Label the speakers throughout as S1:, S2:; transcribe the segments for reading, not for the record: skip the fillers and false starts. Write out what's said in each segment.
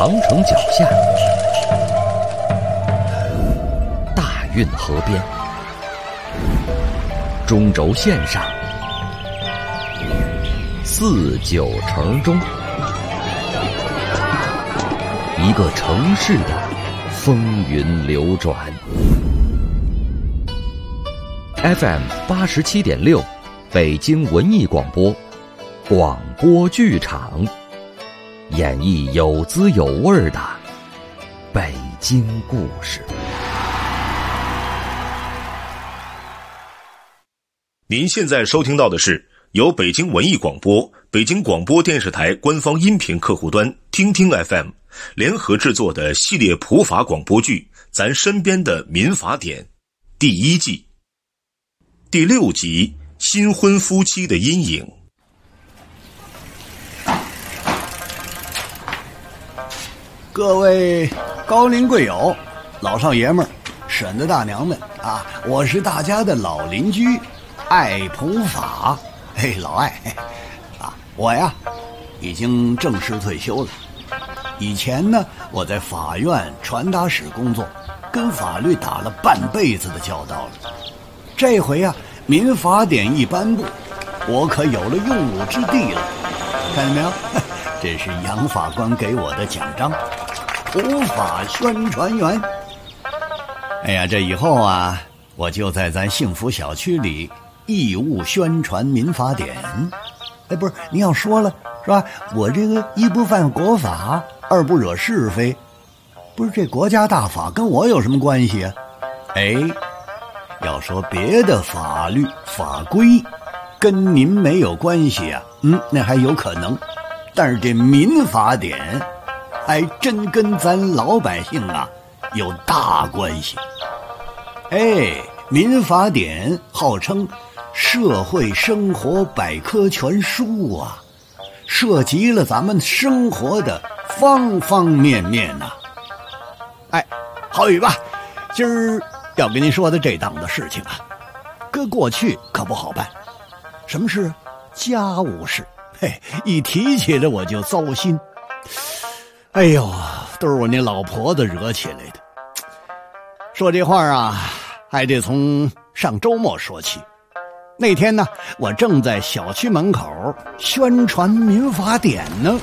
S1: 长城脚下，大运河边，中轴线上，四九城中，一个城市的风云流转。FM 87.6，北京文艺广播，广播剧场，演绎有滋有味的北京故事。
S2: 您现在收听到的是由北京文艺广播、北京广播电视台官方音频客户端听听 FM 联合制作的系列普法广播剧《咱身边的民法典》第一季第6集《新婚夫妻的阴影》。
S3: 各位高龄贵友、老少爷们儿、婶子大娘们啊，我是大家的老邻居艾普法。嘿，老艾啊，我呀已经正式退休了。以前呢，我在法院传达室工作，跟法律打了半辈子的交道了。这回啊，民法典一颁布，我可有了用武之地了。看见没有？这是杨法官给我的奖章，普法宣传员。哎呀，这以后啊，我就在咱幸福小区里义务宣传民法典。哎，不是，您要说了是吧？我这个一不犯国法，二不惹是非，不是这国家大法跟我有什么关系啊？哎，要说别的法律法规跟您没有关系啊，那还有可能。但是这民法典还真跟咱老百姓啊有大关系。哎，民法典号称社会生活百科全书啊，涉及了咱们生活的方方面面呐。哎，郝宇吧，今儿要跟您说的这档子事情啊，搁过去可不好办。什么事？家务事。嘿，一提起来我就糟心。哎呦，都是我那老婆子惹起来的。说这话啊，还得从上周末说起。那天呢，我正在小区门口宣传民法典呢。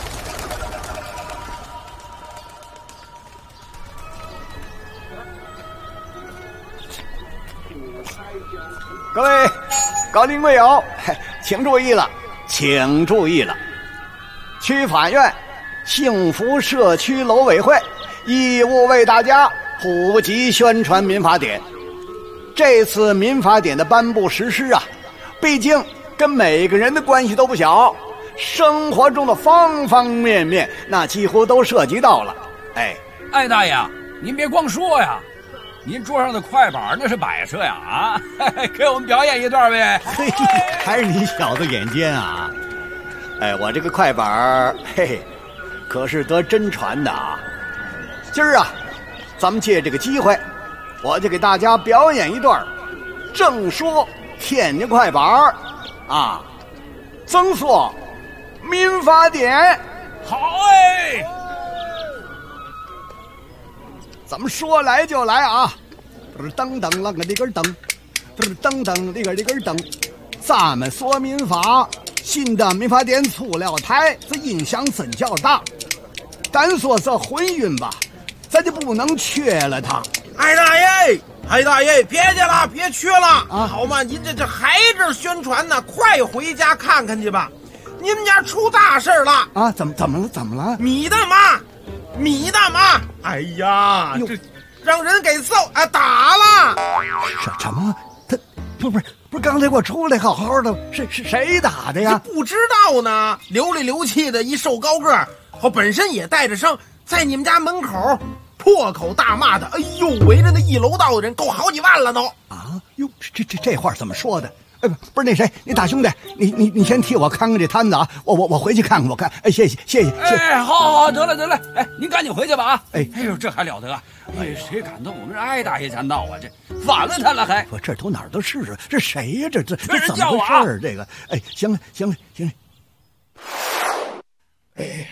S3: 各位高龄贵友，请注意了，请注意了！区法院幸福社区楼委会义务为大家普及宣传民法典。这次民法典的颁布实施啊，毕竟跟每个人的关系都不小，生活中的方方面面那几乎都涉及到了。
S4: 艾大爷，您别光说呀，您桌上的快板那是摆设呀啊！给我们表演一段呗。
S3: 嘿，还是你小子眼尖啊！我这个快板可是得真传的啊。今儿啊，咱们借这个机会，我就给大家表演一段正说天津快板啊，增说民法典。
S4: 好哎，
S3: 咱们说来就来啊！噔噔啷个里根噔，噔噔里根噔。咱们说民法，新的民法典出了台，这影响真较大。单说这婚姻吧，咱就不能缺了它。
S5: 艾大爷，别去了，别去了啊！好嘛，您这还这宣传呢，快回家看看去吧。你们家出大事了
S3: 啊！怎么了？
S5: 米大妈！哎呀，这让人给打了！
S3: 什么？他不是刚才我出来好好的，是谁打的呀？
S5: 你不知道呢，流里流气的一瘦高个儿，本身也带着伤，在你们家门口破口大骂的，哎呦，围着那一楼道的人够好几万了都
S3: 啊！哟，这话怎么说的？不是那谁，你大兄弟，你先替我看看这摊子啊，我回去看看，我看。谢谢。
S4: 好，得了，您赶紧回去吧啊！哎呦，这还了得！谁敢动我们这艾大爷家闹啊？这反了他了还？
S3: 这都哪儿都是啊！这谁呀？这怎么回事？这个，行了。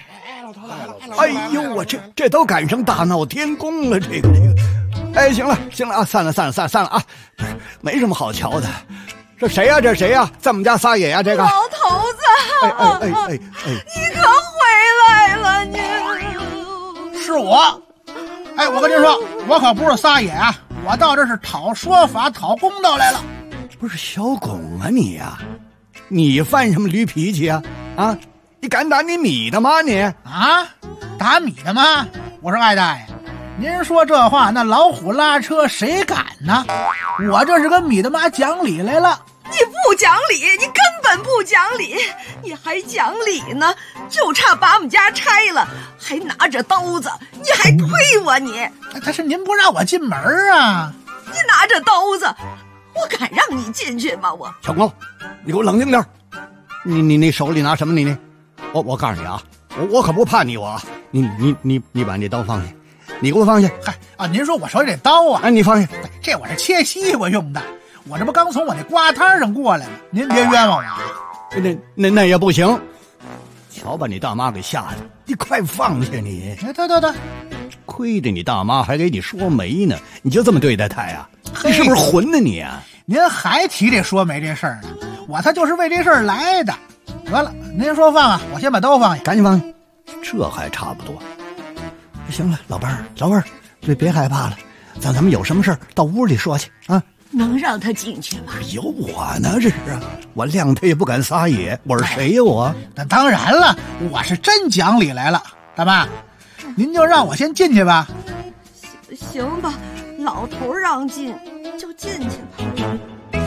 S3: 哎呦，我这都赶上大闹天宫了，这个。哎，行了啊，散了啊，没什么好瞧的。这谁呀？在我们家撒野呀？这个
S6: 老头子，
S3: 哎，
S6: 你可回来了，你
S5: 是我。哎，我跟您说，我可不是撒野啊，我到这是讨说法、讨公道来了。
S3: 不是小巩啊你呀，你犯什么驴脾气啊？啊，你敢打你米的吗你？
S5: 啊，打米的吗？我说艾大爷，您说这话，那老虎拉车谁敢呢？我这是跟米大妈讲理来了。
S6: 你不讲理，你根本不讲理，你还讲理呢？就差把我们家拆了，还拿着刀子，你还推我你？
S5: 但是您不让我进门啊！
S6: 你拿着刀子，我敢让你进去吗？我
S3: 小公，你给我冷静点。你手里拿什么？你我告诉你啊，我可不怕你我。你把你刀放下，你给我放下。
S5: 嗨啊，您说我手里这刀啊？
S3: 哎，你放下。
S5: 这我是切西瓜用的。我这不刚从我那瓜摊上过来吗？您别冤枉我啊！
S3: 那也不行。瞧把你大妈给吓的，你快放下你！
S5: 对，
S3: 亏着你大妈还给你说媒呢，你就这么对待她呀？你是不是混呢你啊？
S5: 您还提这说媒这事儿呢？我他就是为这事儿来的。得了，您说放啊，我先把刀放下，
S3: 赶紧放下。这还差不多。行了，老伴儿，别害怕了，咱们有什么事儿到屋里说去啊。
S6: 能让他进去吗？
S3: 有我呢，这是啊，我谅他也不敢撒野。我是谁呀我？
S5: 那当然了，我是真讲理来了。大妈，您就让我先进去吧。
S6: 行吧，老头让进就进去吧。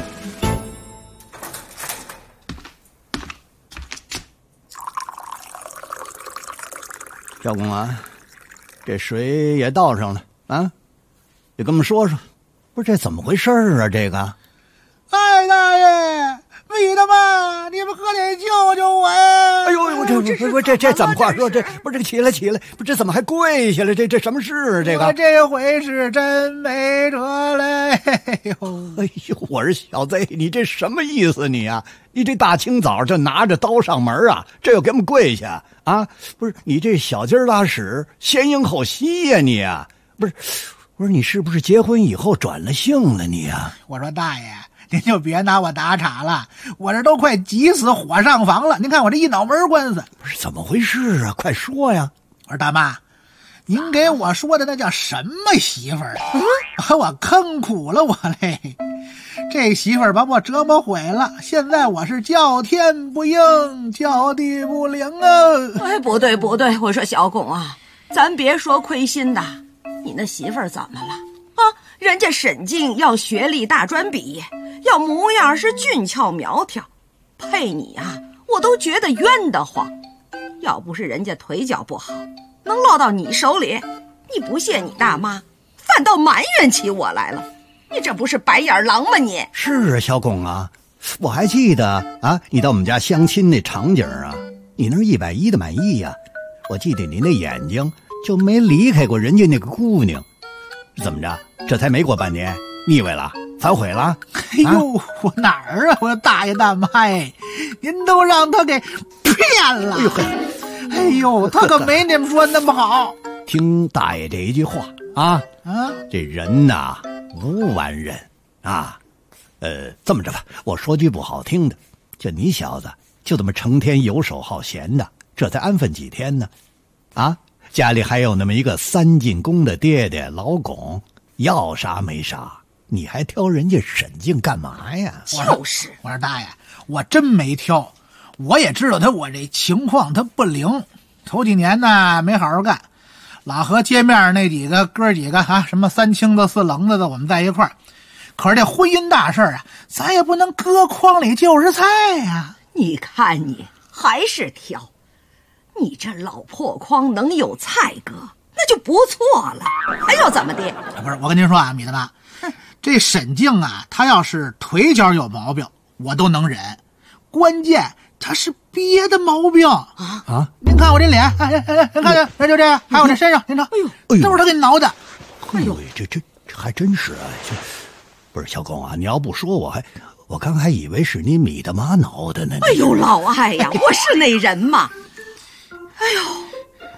S3: 小公啊，这水也倒上了啊，你跟我们说说。不是这怎么回事啊？这个，
S5: 哎大爷，米大妈，你们可得救救我呀！
S3: 哎呦，这怎么话说？这不是这起来，不是这怎么还跪下了？这什么事？这个
S5: 我这回是真没辙了。哎呦，
S3: 我说小贼，你这什么意思你啊？你这大清早就拿着刀上门啊？这又给我们跪下啊？不是你这小鸡拉屎，先赢后吸呀你啊？不是。我说你是不是结婚以后转了性了你啊？我
S5: 说大爷，您就别拿我打岔了，我这都快急死火上房了。您看我这一脑门官司，
S3: 不是怎么回事啊？快说呀！
S5: 我说大妈，您给我说的那叫什么媳妇儿啊？把我坑苦了我嘞！这媳妇儿把我折磨毁了，现在我是叫天不应，叫地不灵啊！
S6: 哎，不对，我说小巩啊，咱别说亏心的。你那媳妇儿怎么了啊？人家沈静要学历大专毕业，要模样是俊俏苗条，配你啊，我都觉得冤得慌。要不是人家腿脚不好，能落到你手里，你不谢你大妈，反倒埋怨起我来了。你这不是白眼狼吗你？
S3: 是啊，小巩啊，我还记得啊，你到我们家相亲那场景啊，你那是110的满意呀。我记得你那眼睛就没离开过人家那个姑娘，怎么着？这才没过半年，腻歪了，反悔了？
S5: 哎呦，我哪儿啊？我大爷大妈呀，您都让他给骗了！哎呦，他可没你们说那么好。
S3: 听大爷这一句话啊，这人呐，无完人啊。这么着吧，我说句不好听的，就你小子就这么成天游手好闲的，这才安分几天呢？啊，家里还有那么一个3进宫的爹爹老巩，要啥没啥，你还挑人家沈静干嘛呀？
S6: 就是
S5: 我说大爷，我真没挑，我也知道我这情况他不灵，头几年呢没好好干，老和街面那几个哥几个啊，什么3清子4棱子的，我们在一块儿。可是这婚姻大事啊，咱也不能搁筐里就是菜呀。
S6: 你看你还是挑，你这老破筐能有菜搁，那就不错了，还要怎么的？
S5: 不是，我跟您说啊，米大妈，这沈静啊，她要是腿脚有毛病，我都能忍，关键她是别的毛病啊！您看我这脸，您看这就这样，还有这身上，您瞅，哎呦，都是她给挠的。
S3: 哎呦，这还真是啊！不是小巩啊，你要不说我刚还以为是你米大妈挠的呢。
S6: 哎呦，老艾呀，我是那人吗？哎呦，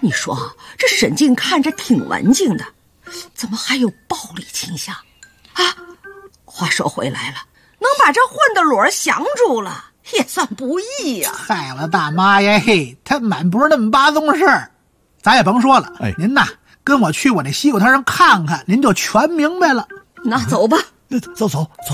S6: 你说这沈静看着挺文静的，怎么还有暴力倾向啊？话说回来了，能把这混的裸降住了也算不易呀。
S5: 嗨了大妈呀，嘿，他满不是那么八宗事儿，咱也甭说了。您呐跟我去我那西瓜摊上看看，您就全明白了。
S6: 那走吧，
S3: 走。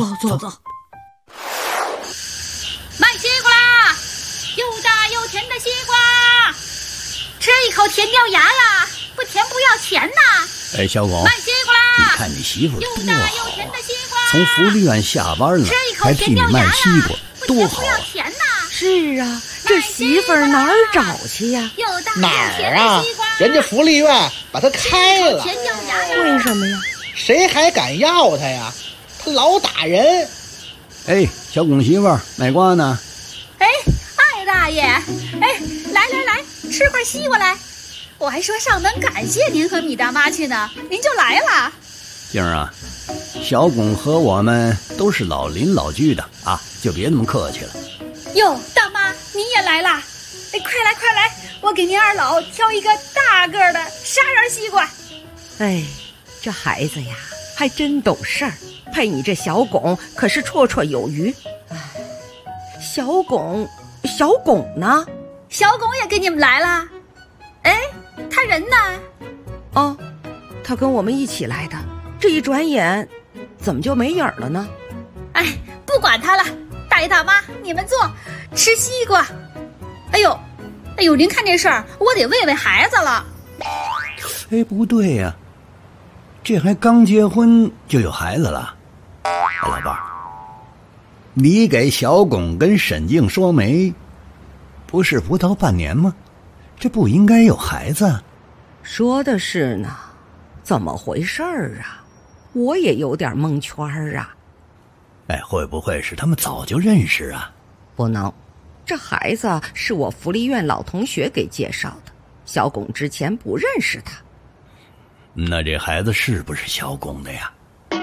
S7: 卖西瓜啦！又大又甜的西瓜，吃一口甜掉牙呀，不甜不要钱呐！
S3: 小狗，
S7: 卖西瓜啦！
S3: 你看你媳妇多
S7: 又大又甜的西瓜，
S3: 从福利院下班了，还替你卖西瓜，多好啊！
S6: 是啊，这媳妇儿哪儿找去呀？
S5: 哪儿啊？人家福利院把她开了。
S6: 为什么呀？
S5: 谁还敢要她呀？她老打人。
S3: 小巩媳妇卖瓜呢？
S7: 艾大爷，来，吃块西瓜来。我还说上门感谢您和米大妈去呢，您就来了。
S3: 静儿啊，小巩和我们都是老邻老居的啊，就别那么客气了。
S7: 哟，大妈您也来啦！快来，我给您二老挑一个大个的沙瓤西瓜。
S6: 这孩子呀还真懂事儿，配你这小巩可是绰绰有余。小巩呢？
S7: 小巩也跟你们来了？他人呢？
S6: 哦，他跟我们一起来的，这一转眼怎么就没影了呢？
S7: 不管他了，大爷大妈你们坐，吃西瓜。哎呦，您看这事儿，我得喂孩子了。
S3: 不对呀，这还刚结婚就有孩子了。老伴儿，你给小巩跟沈静说媒，不是不到半年吗？这不应该有孩子？
S6: 说的是呢，怎么回事儿啊？我也有点蒙圈啊。
S3: 会不会是他们早就认识啊？
S6: 不能，这孩子是我福利院老同学给介绍的，小巩之前不认识他。
S3: 那这孩子是不是小巩的呀？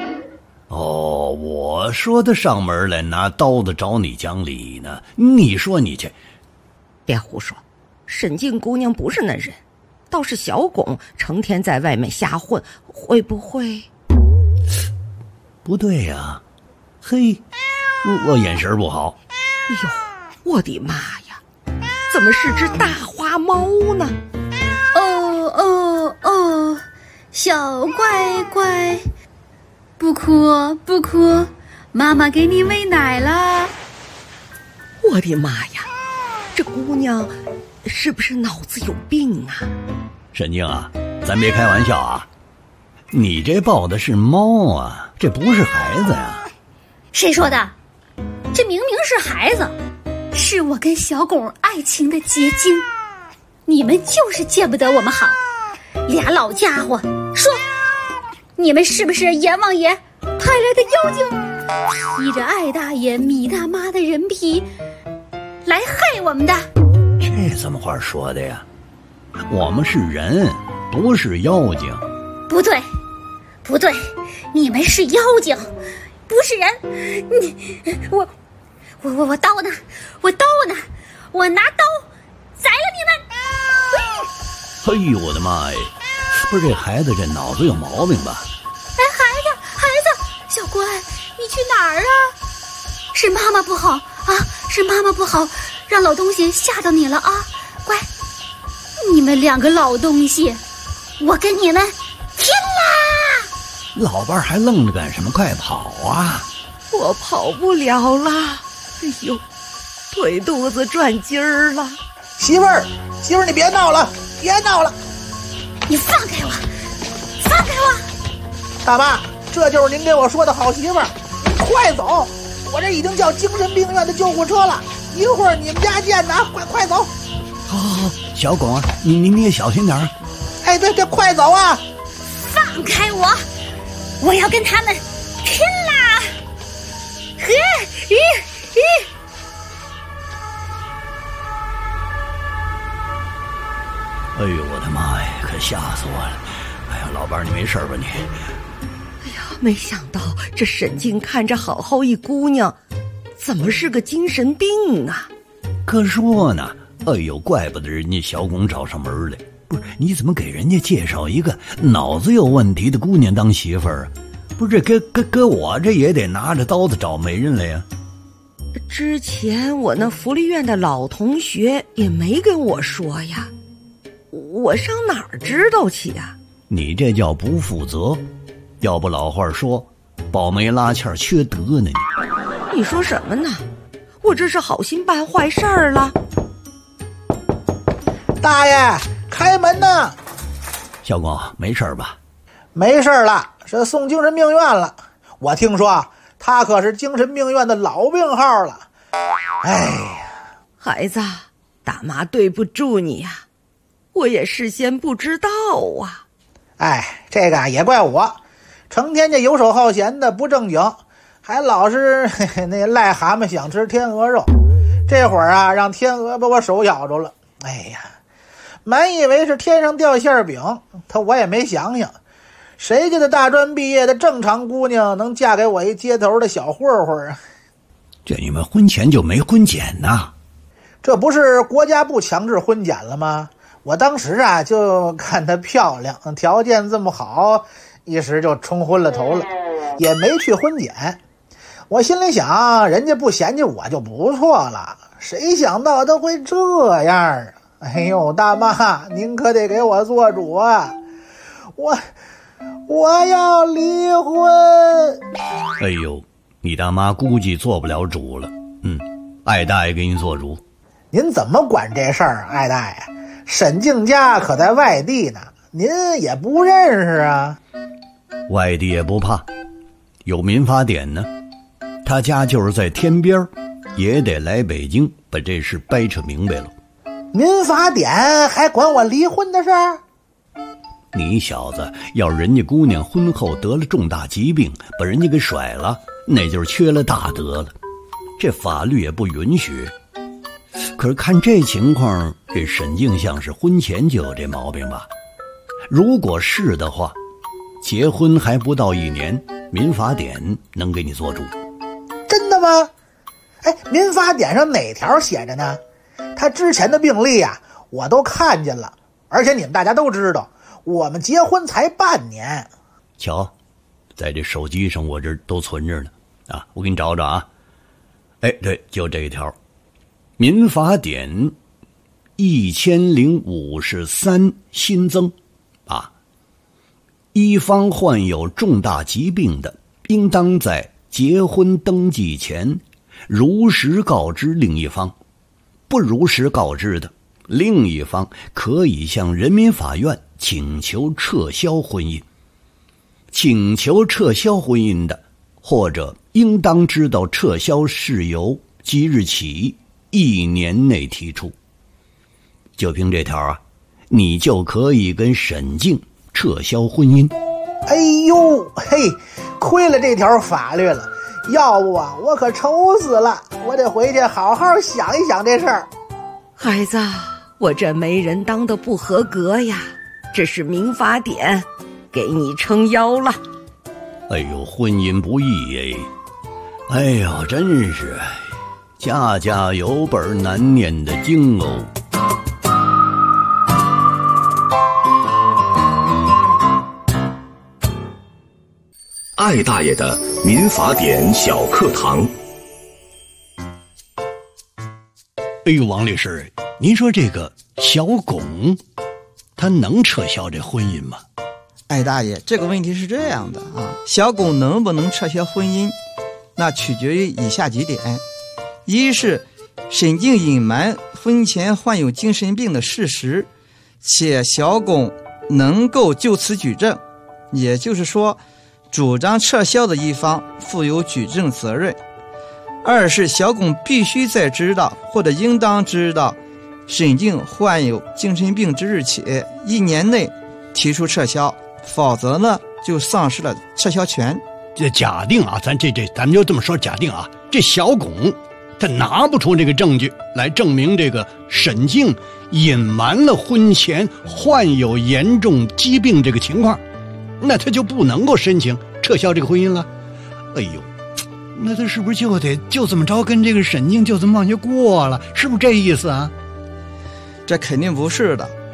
S3: 我说他上门来拿刀子找你讲理呢，你说你这……
S6: 别胡说，沈静姑娘不是那人，倒是小巩成天在外面瞎混，会不会……
S3: 不对呀，我眼神不好。
S6: 我的妈呀，怎么是只大花猫呢？
S7: 小乖乖，不哭，妈妈给你喂奶了。
S6: 我的妈呀，这姑娘是不是脑子有病啊？
S3: 沈静啊，咱别开玩笑啊，你这抱的是猫啊，这不是孩子呀。
S7: 谁说的？这明明是孩子，是我跟小巩爱情的结晶。你们就是见不得我们好，俩老家伙，说你们是不是阎王爷派来的妖精，披着艾大爷米大妈的人皮来害我们的？
S3: 这怎么话说的呀？我们是人，不是妖精。
S7: 不对，你们是妖精，不是人。我刀呢？我拿刀宰了你们！
S3: 我的妈呀！不是这孩子这脑子有毛病吧？
S7: 孩子，小乖，你去哪儿啊？是妈妈不好啊，是妈妈不好，让老东西吓到你了啊！乖，你们两个老东西，我跟你们拼啦！
S3: 老伴儿还愣着干什么？快跑啊！
S6: 我跑不了了，腿肚子转筋儿了。
S5: 媳妇儿，你别闹了！
S7: 你放开我！
S5: 大妈，这就是您给我说的好媳妇儿，你快走！我这已经叫精神病院的救护车了，一会儿你们家见的啊！快走！
S3: 好，小巩啊，你也小心点儿。
S5: 对，快走啊！
S7: 放开我！我要跟他们拼啦！
S3: 我的妈呀，可吓死我了！老伴儿，你没事吧你？
S6: 没想到这沈静看着好好一姑娘，怎么是个精神病啊？
S3: 可说呢，怪不得人家小巩找上门来。 不是，你怎么给人家介绍一个脑子有问题的姑娘当媳妇儿啊？不是，搁我这也得拿着刀子找媒人来呀。
S6: 之前我那福利院的老同学也没跟我说呀，我上哪儿知道去呀？
S3: 你这叫不负责，要不老话说，保媒拉纤缺德呢你。
S6: 你说什么呢？我这是好心办坏事儿了。
S5: 大爷，开门呐！
S3: 小公，没事吧？
S5: 没事了，是送精神病院了。我听说他可是精神病院的老病号了。哎呀，
S6: 孩子，大妈对不住你呀，我也事先不知道啊。
S5: 哎，这个也怪我，成天就游手好闲的不正经，还老是那癞蛤蟆想吃天鹅肉。这会儿啊，让天鹅把我手咬着了。哎呀，满以为是天上掉馅饼，我也没想想，谁家的大专毕业的正常姑娘能嫁给我一街头的小混混啊？
S3: 这你们婚前就没婚检呐？
S5: 这不是国家不强制婚检了吗？我当时啊就看她漂亮，条件这么好，一时就冲昏了头了，也没去婚检。我心里想，人家不嫌弃我就不错了，谁想到他会这样啊？哎呦，大妈，您可得给我做主啊！我要离婚。
S3: 哎呦，你大妈估计做不了主了。艾大爷给你做主。
S5: 您怎么管这事儿啊，艾大爷？沈静家可在外地呢，您也不认识啊？
S3: 外地也不怕，有民法典呢。他家就是在天边，也得来北京把这事掰扯明白了。
S5: 民法典还管我离婚的事儿？
S3: 你小子要人家姑娘婚后得了重大疾病，把人家给甩了，那就是缺了大德了，这法律也不允许。可是看这情况，这沈静像是婚前就有这毛病吧？如果是的话，结婚还不到1年，民法典能给你做主。
S5: 真的吗？哎，民法典上哪条写着呢？他之前的病历啊，我都看见了，而且你们大家都知道，我们结婚才半年。
S3: 瞧，在这手机上我这都存着呢啊，我给你找找啊。哎，对，就这一条，民法典1053新增啊，一方患有重大疾病的，应当在结婚登记前如实告知另一方，不如实告知的，另一方可以向人民法院请求撤销婚姻。请求撤销婚姻的，或者应当知道撤销事由即日起1年内提出。就凭这条啊，你就可以跟沈静撤销婚姻。
S5: 哎呦嘿，亏了这条法律了，要不啊我可愁死了，我得回去好好想一想这事儿。
S6: 孩子，我这媒人当的不合格呀，这是民法典给你撑腰了。
S3: 哎呦，婚姻不易哎，哎呦，真是家家有本难念的经哦。
S2: 艾大爷的民法典小课堂。
S3: 哎呦，王律师，您说这个小巩他能撤销这婚姻吗？
S8: 艾大爷，这个问题是这样的啊，小巩能不能撤销婚姻，那取决于以下几点：一是沈静隐瞒婚前患有精神病的事实，且小巩能够就此举证，也就是说主张撤销的一方负有举证责任；二是小巩必须在知道或者应当知道沈静患有精神病之日起1年内提出撤销，否则呢就丧失了撤销权。
S3: 这假定啊，咱们就这么说，假定啊，这小巩他拿不出这个证据来证明这个沈静隐瞒了婚前患有严重疾病这个情况，那他就不能够申请撤销这个婚姻了。哎呦，那他是不是就这么着跟这个沈静就这么往下过了？是不是这意思啊？
S8: 这肯定不是的。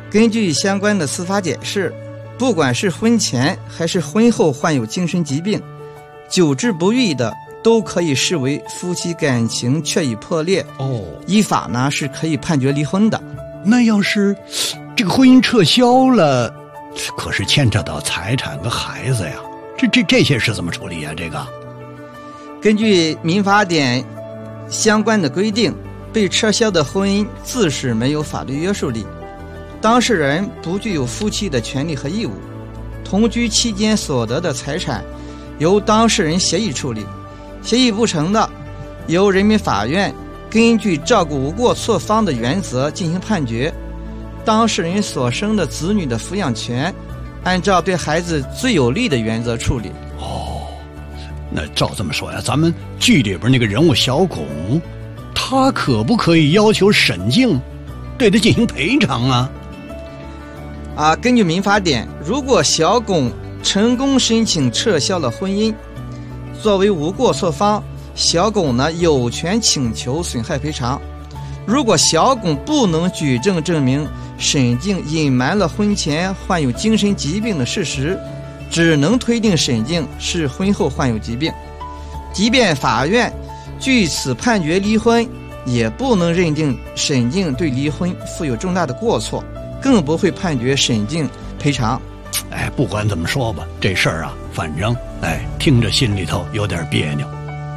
S8: 根据相关的司法解释，不管是婚前还是婚后患有精神疾病，久治不愈的都可以视为夫妻感情确已破裂，依法呢是可以判决离婚的。
S3: 那要是这个婚姻撤销了，可是牵扯到财产和孩子呀，这些是怎么处理呀？这个
S8: 根据民法典相关的规定，被撤销的婚姻自是没有法律约束力，当事人不具有夫妻的权利和义务，同居期间所得的财产由当事人协议处理，协议不成的，由人民法院根据照顾无过错方的原则进行判决，当事人所生的子女的抚养权按照对孩子最有利的原则处理。
S3: 那照这么说呀，咱们剧里边那个人物小巩，他可不可以要求沈静对他进行赔偿啊？
S8: 根据民法典，如果小巩成功申请撤销了婚姻，作为无过错方，小巩呢有权请求损害赔偿。如果小巩不能举证证明沈静隐瞒了婚前患有精神疾病的事实，只能推定沈静是婚后患有疾病。即便法院据此判决离婚，也不能认定沈静对离婚负有重大的过错，更不会判决沈静赔偿。
S3: 不管怎么说吧，这事儿啊，反正听着心里头有点别扭。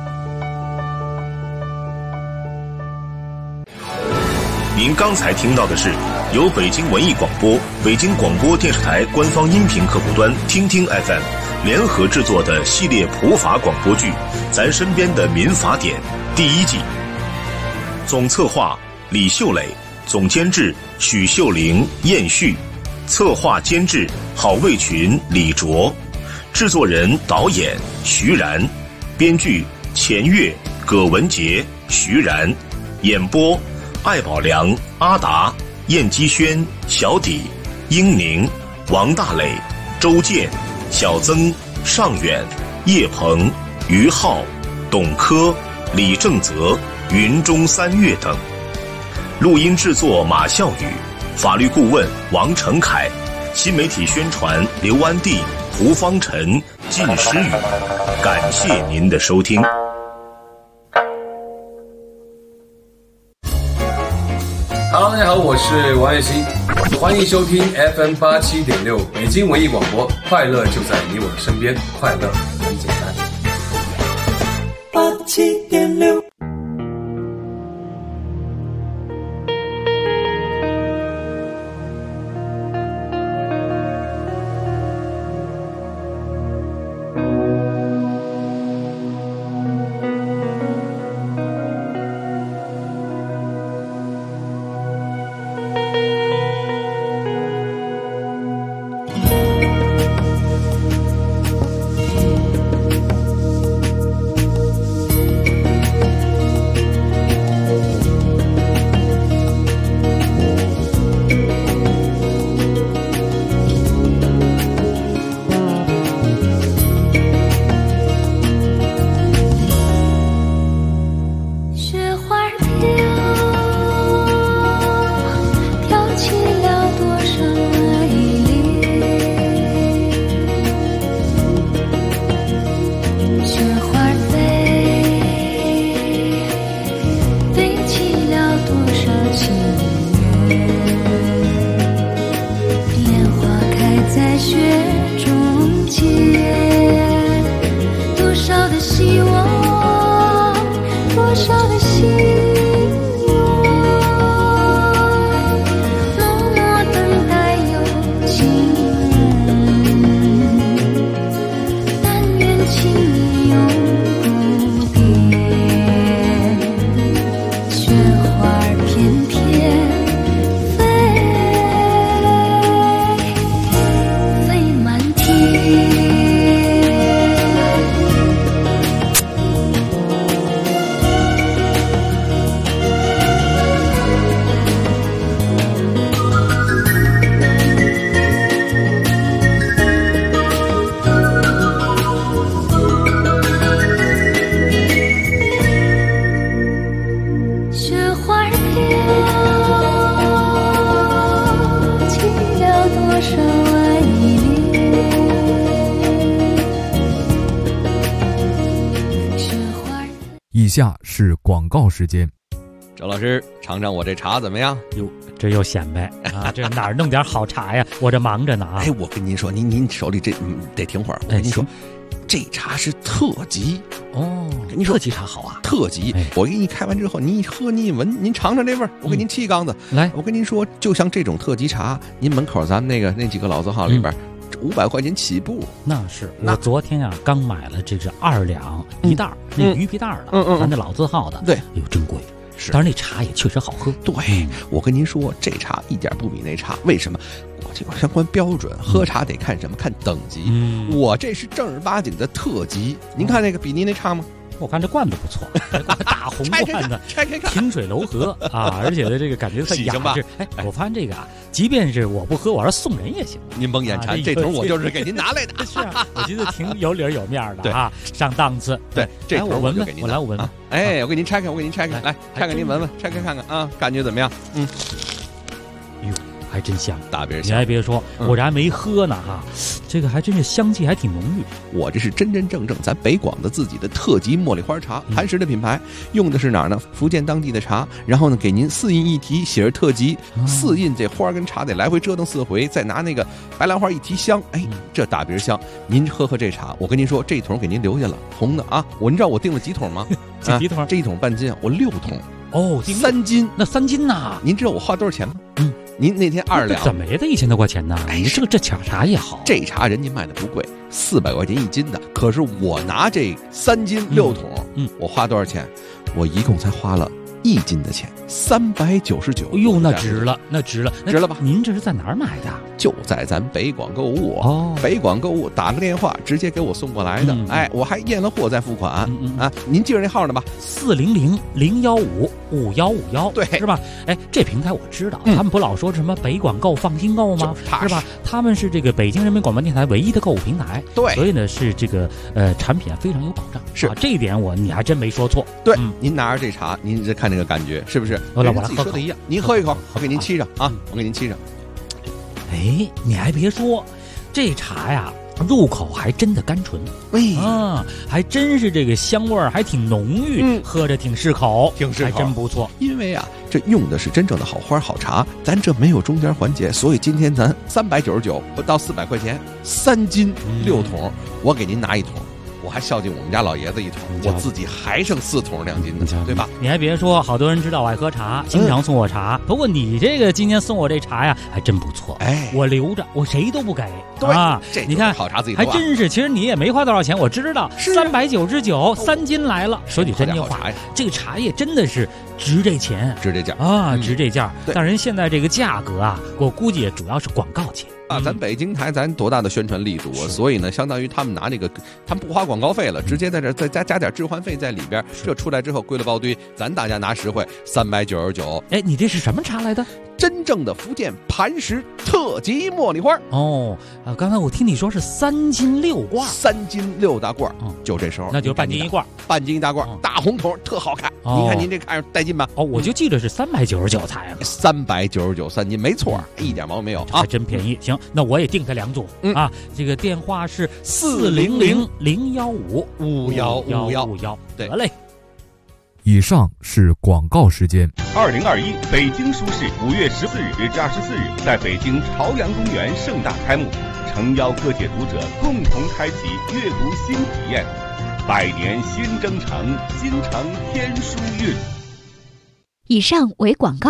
S2: 您刚才听到的是由北京文艺广播、北京广播电视台官方音频客户端听听 FM 联合制作的系列普法广播剧《咱身边的民法典》第1季。总策划李秀磊，总监制许秀玲、燕旭，策划监制郝卫群、李卓，制作人导演徐然，编剧钱月、葛文杰、徐然，演播艾宝良、阿达、燕基轩、小底、英宁、王大磊、周健、小曾、尚远、叶鹏、于浩、董科、李正泽、云中三月等。录音制作马笑宇，法律顾问王成凯，新媒体宣传刘安娣、胡方晨、靳诗雨。感谢您的收听。
S9: Hello， 大家好，我是王栎鑫，欢迎收听 FM 87.6北京文艺广播，快乐就在你我的身边，快乐很简单。87.6。
S10: 下是广告时间。
S1: 周老师，尝尝我这茶怎么样？
S11: 哟，这又显摆啊！这哪儿弄点好茶呀？我这忙着呢啊！
S1: 哎，我跟您说，您手里这得停会儿。我跟您说，这茶是特级
S11: 哦。
S1: 跟您说，
S11: 特级茶好啊，
S1: 特级。我给你开完之后，您一喝，您一闻，您尝尝这味儿。我给您沏一缸子
S11: 来。
S1: 我跟您说，就像这种特级茶，您门口咱们那几个老字号里边。500块钱起步，
S11: 那是我昨天啊刚买了，这是2两一袋那鱼皮袋的，咱那老字号的，
S1: 对，
S11: 哎呦真贵，
S1: 是，
S11: 但是那茶也确实好喝。
S1: 对，我跟您说，这茶一点不比那茶，为什么？我这个相关标准，喝茶得看什么？看等级。我这是正儿八经的特级，您看那个比您那差吗？
S11: 我看这罐子不错，大红罐子，清水楼河啊，而且的这个感觉特雅致。哎，我发现这个啊，即便是我不喝，我要送人也行。
S1: 您甭眼馋，这桶我就是给您拿来的。
S11: 是啊，我觉得挺有理有面的啊，上档次。
S1: 对，这桶
S11: 我闻闻，
S1: 我
S11: 来我闻闻。
S1: 哎，我给您拆开，来拆开您闻闻，拆开看看啊，感觉怎么样？
S11: 哟。还真香，
S1: 大别香！
S11: 你还别说，我这还没喝呢哈，这个还真是香气还挺浓郁。
S1: 我这是真正咱北广的自己的特级茉莉花茶，磐石的品牌，用的是哪儿呢？福建当地的茶，然后呢给您4印一提，写着特级，4印这花跟茶得来回折腾4回，再拿那个白兰花一提香，哎，这大别香。您喝这茶，我跟您说，这一桶给您留下了，红的啊！您知道我订了几桶吗？
S11: 几桶？
S1: 这一桶半斤，我6桶。
S11: 哦
S1: ，3斤，
S11: 那3斤呐？
S1: 您知道我花多少钱吗？您那天2两，
S11: 怎么也得1000多块钱呢？哎，这茶也好，
S1: 这茶人家卖的不贵，400块钱1斤的。可是我拿这3斤6桶，我花多少钱？我一共才花了1斤的钱，399。
S11: 哎呦，那值了，值了吧？您这是在哪儿买的？
S1: 就在咱北广购物北广购物打个电话，直接给我送过来的。哎，我还验了货再付款啊。您记着那号呢吧？400-015-5151， 对，
S11: 是吧？哎，这平台我知道，他们不老说什么北广购、放心购吗？是吧？他们是这个北京人民广播电台唯一的购物平台，
S1: 对，
S11: 所以呢是这个产品非常有保障。
S1: 是
S11: 这一点你还真没说错。
S1: 对，您拿着这茶，您这看这个感觉是不是？
S11: 我来
S1: 自己说的一样，您喝一口，我给您沏上啊，我给您沏上。
S11: 哎，你还别说，这茶呀，入口还真的甘醇，还真是这个香味儿还挺浓郁，喝着挺适口，还真不错。
S1: 因为啊，这用的是真正的好花好茶，咱这没有中间环节，所以今天咱399不到400块钱，3斤6桶，我给您拿1桶。我还孝敬我们家老爷子1桶，我自己还剩4桶2斤的，对吧？
S11: 你还别说，好多人知道我爱喝茶，经常送我茶。不过你这个今天送我这茶呀，还真不错。哎，我留着，我谁都不给。
S1: 对啊，你看好茶自己
S11: 还真是。其实你也没花多少钱，我知道，399，3斤来了。说句真话，这个茶叶真的是值这钱，
S1: 值这价
S11: 啊，值这价。但人现在这个价格啊，我估计也主要是广告钱。
S1: 咱北京台咱多大的宣传力度啊！所以呢，相当于他们拿这个，他们不花广告费了，直接在这再加点置换费在里边。这出来之后归了包堆，咱大家拿实惠，399。
S11: 哎，你这是什么茶来的？
S1: 真正的福建磐石特级茉莉花。
S11: 哦，刚才我听你说是3斤6罐
S1: ，3斤6大罐，就这时候，
S11: 那就是半斤1罐，
S1: 半斤1大罐，大红桶，特好看。您看您这看着带劲吧？
S11: 哦，我就记得是399才
S1: ，399 3斤，没错，一点毛病没有啊，
S11: 还真便宜。行。那我也订它2组啊，这个电话是400-015-5151，得嘞。
S10: 以上是广告时间。
S12: 2021北京书市5月14日至24日在北京朝阳公园盛大开幕，诚邀各界读者共同开启阅读新体验。百年新征程，新承天书韵。
S13: 以上为广告。